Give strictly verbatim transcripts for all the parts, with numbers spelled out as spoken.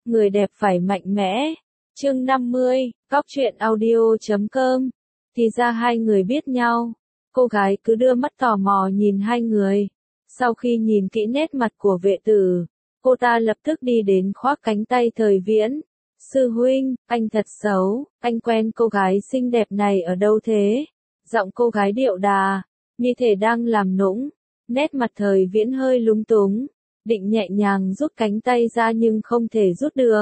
người đẹp phải mạnh mẽ. Chương năm mươi, Góc truyện audio chấm com. Thì ra hai người biết nhau. Cô gái cứ đưa mắt tò mò nhìn hai người. Sau khi nhìn kỹ nét mặt của vệ tử, cô ta lập tức đi đến khoác cánh tay Thời Viễn. Sư huynh, anh thật xấu, anh quen cô gái xinh đẹp này ở đâu thế? Giọng cô gái điệu đà, như thể đang làm nũng. Nét mặt Thời Viễn hơi lúng túng, định nhẹ nhàng rút cánh tay ra nhưng không thể rút được.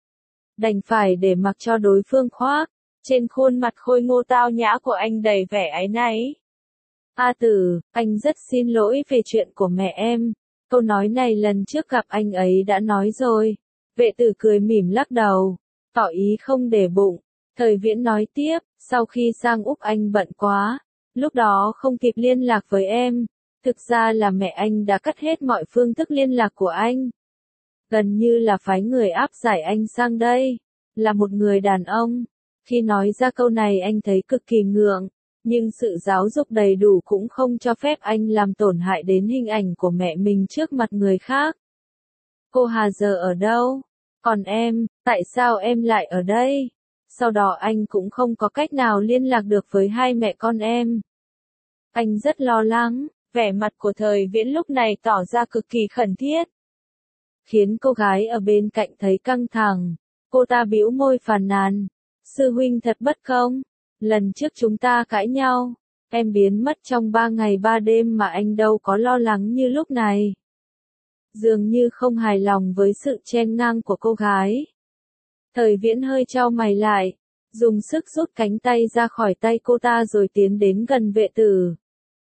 Đành phải để mặc cho đối phương khoác. Trên khuôn mặt khôi ngô tao nhã của anh đầy vẻ áy náy. A Tử, anh rất xin lỗi về chuyện của mẹ em. Câu nói này lần trước gặp anh ấy đã nói rồi. Vệ tử cười mỉm lắc đầu, tỏ ý không để bụng. Thời Viễn nói tiếp, sau khi sang Úc anh bận quá, lúc đó không kịp liên lạc với em. Thực ra là mẹ anh đã cắt hết mọi phương thức liên lạc của anh. Gần như là phái người áp giải anh sang đây. Là một người đàn ông. Khi nói ra câu này anh thấy cực kỳ ngượng. Nhưng sự giáo dục đầy đủ cũng không cho phép anh làm tổn hại đến hình ảnh của mẹ mình trước mặt người khác. Cô Hà giờ ở đâu? Còn em, tại sao em lại ở đây? Sau đó anh cũng không có cách nào liên lạc được với hai mẹ con em. Anh rất lo lắng, vẻ mặt của Thời Viễn lúc này tỏ ra cực kỳ khẩn thiết. Khiến cô gái ở bên cạnh thấy căng thẳng. Cô ta bĩu môi phàn nàn. Sư huynh thật bất công. Lần trước chúng ta cãi nhau, em biến mất trong ba ngày ba đêm mà anh đâu có lo lắng như lúc này. Dường như không hài lòng với sự chen ngang của cô gái. Thời Viễn hơi chau mày lại, dùng sức rút cánh tay ra khỏi tay cô ta rồi tiến đến gần vệ tử.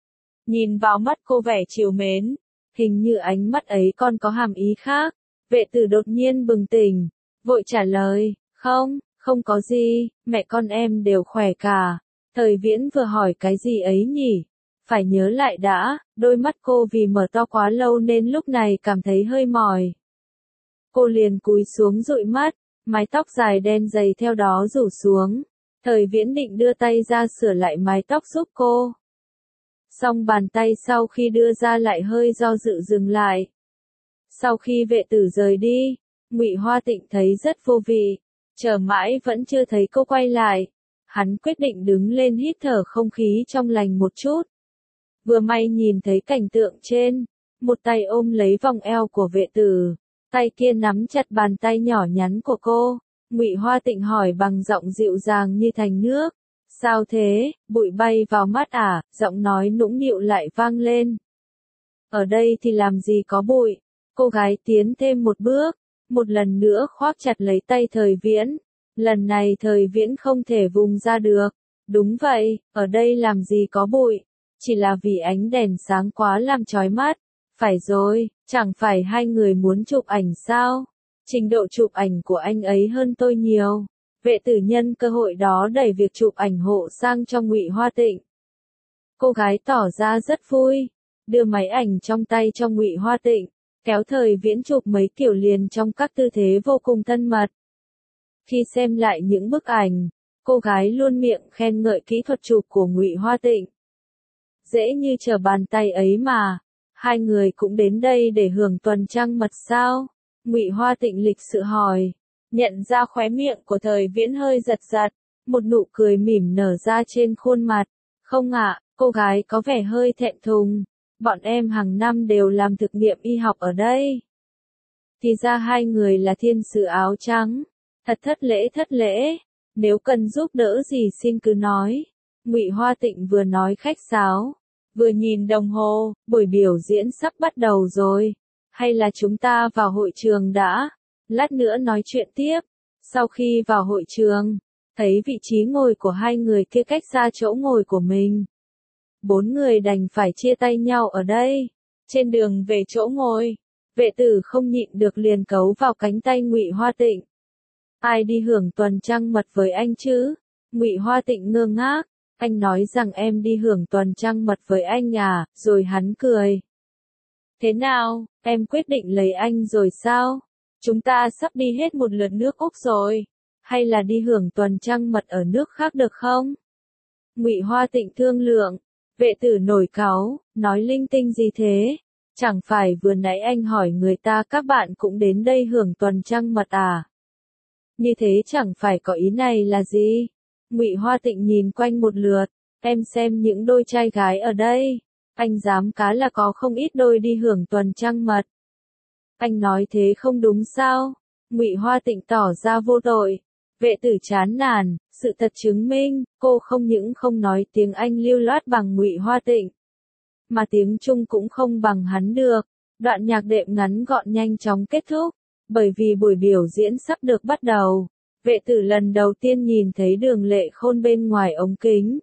Nhìn vào mắt cô vẻ trìu mến, hình như ánh mắt ấy còn có hàm ý khác. Vệ tử đột nhiên bừng tỉnh, vội trả lời, không. Không có gì, mẹ con em đều khỏe cả. Thời Viễn vừa hỏi cái gì ấy nhỉ? Phải nhớ lại đã, đôi mắt cô vì mở to quá lâu nên lúc này cảm thấy hơi mỏi. Cô liền cúi xuống dụi mắt, mái tóc dài đen dày theo đó rủ xuống. Thời Viễn định đưa tay ra sửa lại mái tóc giúp cô. Song bàn tay sau khi đưa ra lại hơi do dự dừng lại. Sau khi vệ tử rời đi, Ngụy Hoa Tịnh thấy rất vô vị. Chờ mãi vẫn chưa thấy cô quay lại. Hắn quyết định đứng lên hít thở không khí trong lành một chút. Vừa may nhìn thấy cảnh tượng trên, một tay ôm lấy vòng eo của vệ tử, tay kia nắm chặt bàn tay nhỏ nhắn của cô. Ngụy Hoa Tịnh hỏi bằng giọng dịu dàng như thành nước. Sao thế, bụi bay vào mắt à? Giọng nói nũng nịu lại vang lên. Ở đây thì làm gì có bụi? Cô gái tiến thêm một bước. Một lần nữa khoác chặt lấy tay Thời Viễn. Lần này Thời Viễn không thể vùng ra được. Đúng vậy, ở đây làm gì có bụi. Chỉ là vì ánh đèn sáng quá làm chói mắt. Phải rồi, chẳng phải hai người muốn chụp ảnh sao? Trình độ chụp ảnh của anh ấy hơn tôi nhiều. Vệ tử nhân cơ hội đó đẩy việc chụp ảnh hộ sang cho Ngụy Hoa Tịnh. Cô gái tỏ ra rất vui. Đưa máy ảnh trong tay cho Ngụy Hoa Tịnh. Kéo Thời Viễn chụp mấy kiểu liền trong các tư thế vô cùng thân mật. Khi xem lại những bức ảnh, cô gái luôn miệng khen ngợi kỹ thuật chụp của Ngụy Hoa Tịnh. Dễ như trở bàn tay ấy mà, hai người cũng đến đây để hưởng tuần trăng mật sao? Ngụy Hoa Tịnh lịch sự hỏi, nhận ra khóe miệng của Thời Viễn hơi giật giật, một nụ cười mỉm nở ra trên khuôn mặt. Không ạ, cô gái có vẻ hơi thẹn thùng. Bọn em hàng năm đều làm thực nghiệm y học ở đây. Thì ra hai người là thiên sứ áo trắng. Thật thất lễ thất lễ. Nếu cần giúp đỡ gì xin cứ nói. Ngụy Hoa Tịnh vừa nói khách sáo, vừa nhìn đồng hồ, buổi biểu diễn sắp bắt đầu rồi. Hay là chúng ta vào hội trường đã, lát nữa nói chuyện tiếp. Sau khi vào hội trường, thấy vị trí ngồi của hai người kia cách xa chỗ ngồi của mình. Bốn người đành phải chia tay nhau ở đây. Trên đường về chỗ ngồi, vệ tử không nhịn được liền cấu vào cánh tay Ngụy Hoa Tịnh. Ai đi hưởng tuần trăng mật với anh chứ? Ngụy Hoa Tịnh ngơ ngác. Anh nói rằng em đi hưởng tuần trăng mật với anh à? Rồi hắn cười. Thế nào, em quyết định lấy anh rồi sao? Chúng ta sắp đi hết một lượt nước Úc rồi. Hay là đi hưởng tuần trăng mật ở nước khác được không? Ngụy Hoa Tịnh thương lượng. Vệ tử nổi cáu, nói linh tinh gì thế? Chẳng phải vừa nãy anh hỏi người ta các bạn cũng đến đây hưởng tuần trăng mật à? Như thế chẳng phải có ý này là gì? Ngụy Hoa Tịnh nhìn quanh một lượt, em xem những đôi trai gái ở đây, anh dám cá là có không ít đôi đi hưởng tuần trăng mật. Anh nói thế không đúng sao? Ngụy Hoa Tịnh tỏ ra vô tội. Vệ tử chán nản, sự thật chứng minh, cô không những không nói tiếng Anh lưu loát bằng Ngụy Hoa Tịnh, mà tiếng Trung cũng không bằng hắn được. Đoạn nhạc đệm ngắn gọn nhanh chóng kết thúc, bởi vì buổi biểu diễn sắp được bắt đầu. Vệ tử lần đầu tiên nhìn thấy Đường Lệ Khôn bên ngoài ống kính.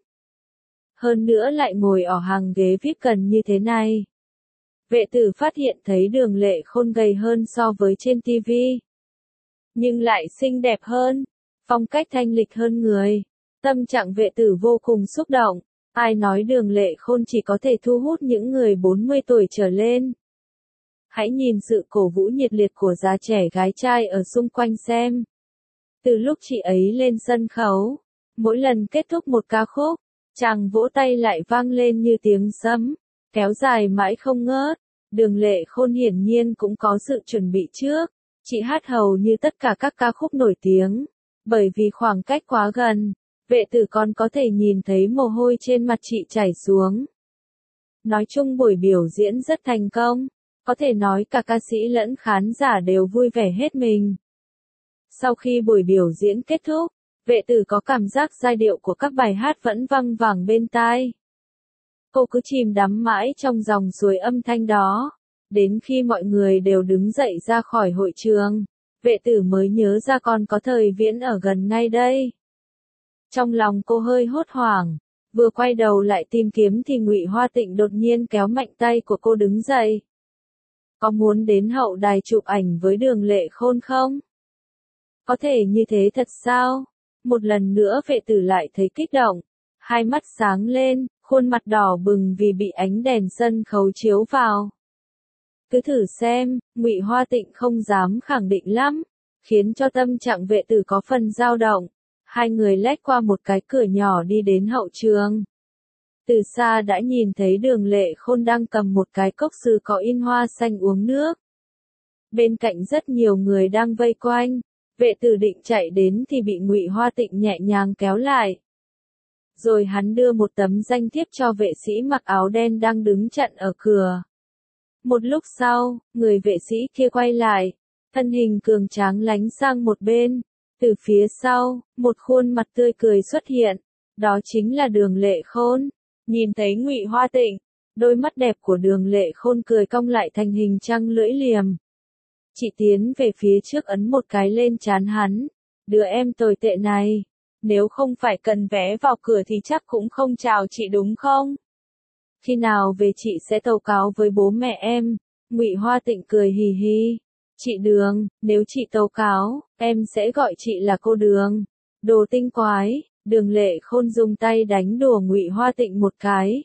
Hơn nữa lại ngồi ở hàng ghế vê i pê gần như thế này. Vệ tử phát hiện thấy Đường Lệ Khôn gầy hơn so với trên ti vi. Nhưng lại xinh đẹp hơn, phong cách thanh lịch hơn người. Tâm trạng vệ tử vô cùng xúc động. Ai nói Đường Lệ Khôn chỉ có thể thu hút những người bốn mươi tuổi trở lên. Hãy nhìn sự cổ vũ nhiệt liệt của giá trẻ gái trai ở xung quanh xem. Từ lúc chị ấy lên sân khấu, mỗi lần kết thúc một ca khúc, chàng vỗ tay lại vang lên như tiếng sấm, kéo dài mãi không ngớt. Đường Lệ Khôn hiển nhiên cũng có sự chuẩn bị trước, chị hát hầu như tất cả các ca khúc nổi tiếng, bởi vì khoảng cách quá gần, vệ tử còn có thể nhìn thấy mồ hôi trên mặt chị chảy xuống. Nói chung buổi biểu diễn rất thành công, có thể nói cả ca sĩ lẫn khán giả đều vui vẻ hết mình. Sau khi buổi biểu diễn kết thúc, vệ tử có cảm giác giai điệu của các bài hát vẫn văng vẳng bên tai. Cô cứ chìm đắm mãi trong dòng suối âm thanh đó, đến khi mọi người đều đứng dậy ra khỏi hội trường, vệ tử mới nhớ ra còn có Thời Viễn ở gần ngay đây. Trong lòng cô hơi hốt hoảng, vừa quay đầu lại tìm kiếm thì Ngụy Hoa Tịnh đột nhiên kéo mạnh tay của cô đứng dậy. Có muốn đến hậu đài chụp ảnh với Đường Lệ Khôn không? Có thể như thế thật sao? Một lần nữa vệ tử lại thấy kích động, hai mắt sáng lên, khuôn mặt đỏ bừng vì bị ánh đèn sân khấu chiếu vào. Cứ thử xem, Ngụy Hoa Tịnh không dám khẳng định lắm, khiến cho tâm trạng vệ tử có phần dao động. Hai người lách qua một cái cửa nhỏ đi đến hậu trường. Từ xa đã nhìn thấy Đường Lệ Khôn đang cầm một cái cốc sứ có in hoa xanh uống nước. Bên cạnh rất nhiều người đang vây quanh, vệ tử định chạy đến thì bị Ngụy Hoa Tịnh nhẹ nhàng kéo lại. Rồi hắn đưa một tấm danh thiếp cho vệ sĩ mặc áo đen đang đứng chặn ở cửa. Một lúc sau, người vệ sĩ kia quay lại, thân hình cường tráng lánh sang một bên. Từ phía sau, một khuôn mặt tươi cười xuất hiện, đó chính là Đường Lệ Khôn. Nhìn thấy Ngụy Hoa Tịnh, đôi mắt đẹp của Đường Lệ Khôn cười cong lại thành hình trăng lưỡi liềm. Chị tiến về phía trước ấn một cái lên trán hắn. Đứa em tồi tệ này, nếu không phải cần vé vào cửa thì chắc cũng không chào chị đúng không? Khi nào về chị sẽ tâu cáo với bố mẹ em. Ngụy Hoa Tịnh cười hì hì. Chị Đường, nếu chị tâu cáo, em sẽ gọi chị là cô Đường. Đồ tinh quái. Đường Lệ Khôn dùng tay đánh đùa Ngụy Hoa Tịnh một cái.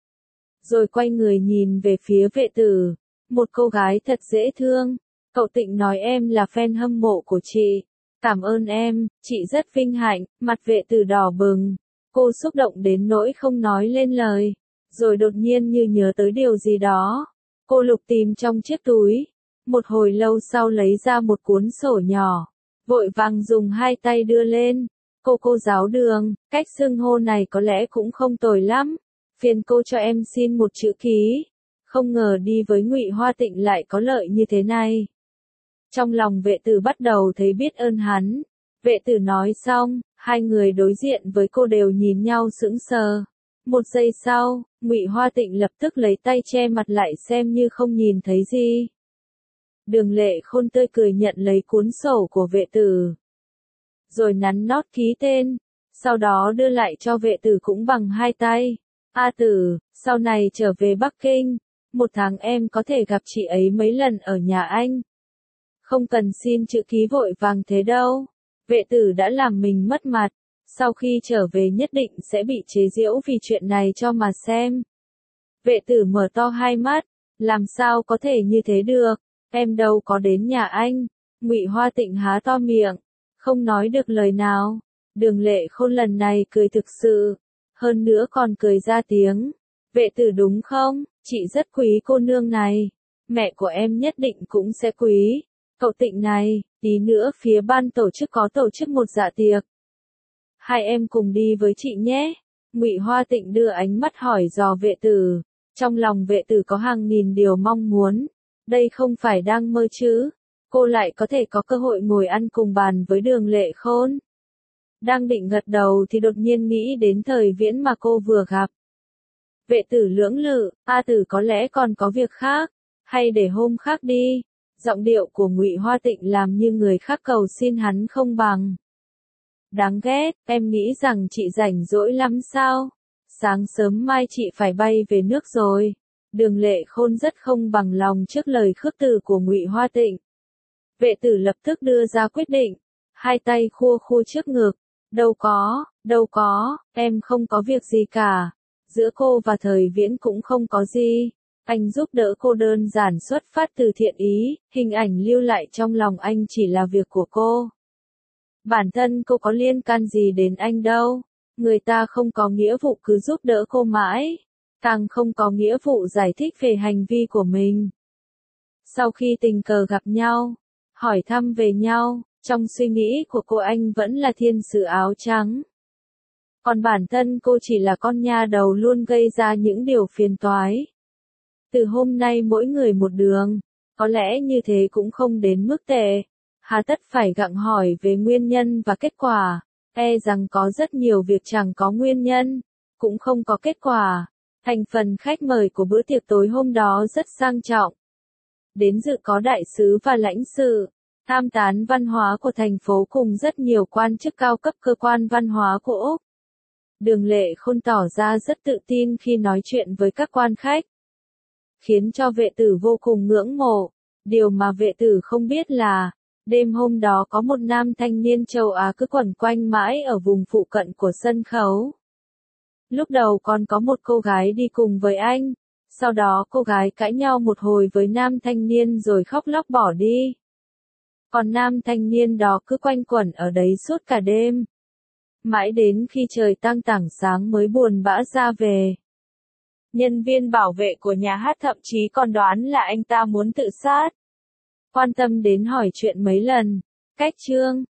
Rồi quay người nhìn về phía vệ tử. Một cô gái thật dễ thương. Cậu Tịnh nói em là fan hâm mộ của chị. Cảm ơn em, chị rất vinh hạnh. Mặt vệ tử đỏ bừng. Cô xúc động đến nỗi không nói lên lời. Rồi đột nhiên như nhớ tới điều gì đó. Cô lục tìm trong chiếc túi. Một hồi lâu sau lấy ra một cuốn sổ nhỏ. Vội vàng dùng hai tay đưa lên. Cô cô giáo Đường, cách xưng hô này có lẽ cũng không tồi lắm. Phiền cô cho em xin một chữ ký. Không ngờ đi với Ngụy Hoa Tịnh lại có lợi như thế này. Trong lòng vệ tử bắt đầu thấy biết ơn hắn. Vệ tử nói xong, hai người đối diện với cô đều nhìn nhau sững sờ. Một giây sau, Ngụy Hoa Tịnh lập tức lấy tay che mặt lại xem như không nhìn thấy gì. Đường Lệ Khôn tươi cười nhận lấy cuốn sổ của vệ tử. Rồi nắn nót ký tên, sau đó đưa lại cho vệ tử cũng bằng hai tay. A tử, sau này trở về Bắc Kinh, một tháng em có thể gặp chị ấy mấy lần ở nhà anh. Không cần xin chữ ký vội vàng thế đâu. Vệ tử đã làm mình mất mặt, sau khi trở về nhất định sẽ bị chế giễu vì chuyện này cho mà xem. Vệ tử mở to hai mắt, làm sao có thể như thế được, em đâu có đến nhà anh. Ngụy Hoa Tịnh há to miệng, không nói được lời nào. Đường Lệ Khôn lần này cười thực sự, hơn nữa còn cười ra tiếng. Vệ tử đúng không, chị rất quý cô nương này, mẹ của em nhất định cũng sẽ quý. Cậu Tịnh này, tí nữa phía ban tổ chức có tổ chức một dạ tiệc. Hai em cùng đi với chị nhé. Ngụy Hoa Tịnh đưa ánh mắt hỏi dò vệ tử. Trong lòng vệ tử có hàng nghìn điều mong muốn. Đây không phải đang mơ chứ. Cô lại có thể có cơ hội ngồi ăn cùng bàn với Đường Lệ Khôn. Đang định gật đầu thì đột nhiên nghĩ đến Thời Viễn mà cô vừa gặp. Vệ tử lưỡng lự, A Tử có lẽ còn có việc khác, hay để hôm khác đi. Giọng điệu của Ngụy Hoa Tịnh làm như người khác cầu xin hắn không bằng. Đáng ghét, em nghĩ rằng chị rảnh rỗi lắm sao? Sáng sớm mai chị phải bay về nước rồi. Đường Lệ Khôn rất không bằng lòng trước lời khước từ của Ngụy Hoa Tịnh. Vệ tử lập tức đưa ra quyết định, hai tay khua khua trước ngực. Đâu có, đâu có, em không có việc gì cả. Giữa cô và Thời Viễn cũng không có gì. Anh giúp đỡ cô đơn giản xuất phát từ thiện ý, hình ảnh lưu lại trong lòng anh chỉ là việc của cô. Bản thân cô có liên can gì đến anh đâu. Người ta không có nghĩa vụ cứ giúp đỡ cô mãi. Càng không có nghĩa vụ giải thích về hành vi của mình. Sau khi tình cờ gặp nhau, hỏi thăm về nhau, trong suy nghĩ của cô anh vẫn là thiên sứ áo trắng. Còn bản thân cô chỉ là con nha đầu luôn gây ra những điều phiền toái. Từ hôm nay mỗi người một đường, có lẽ như thế cũng không đến mức tệ. Hà tất phải gặng hỏi về nguyên nhân và kết quả, e rằng có rất nhiều việc chẳng có nguyên nhân, cũng không có kết quả. Thành phần khách mời của bữa tiệc tối hôm đó rất sang trọng. Đến dự có đại sứ và lãnh sự, tham tán văn hóa của thành phố cùng rất nhiều quan chức cao cấp cơ quan văn hóa của Úc. Đường Lệ Khôn tỏ ra rất tự tin khi nói chuyện với các quan khách, khiến cho vệ tử vô cùng ngưỡng mộ. Điều mà vệ tử không biết là, đêm hôm đó có một nam thanh niên châu Á cứ quẩn quanh mãi ở vùng phụ cận của sân khấu. Lúc đầu còn có một cô gái đi cùng với anh, sau đó cô gái cãi nhau một hồi với nam thanh niên rồi khóc lóc bỏ đi. Còn nam thanh niên đó cứ quanh quẩn ở đấy suốt cả đêm. Mãi đến khi trời tang tảng sáng mới buồn bã ra về. Nhân viên bảo vệ của nhà hát thậm chí còn đoán là anh ta muốn tự sát. Quan tâm đến hỏi chuyện mấy lần. Cách chương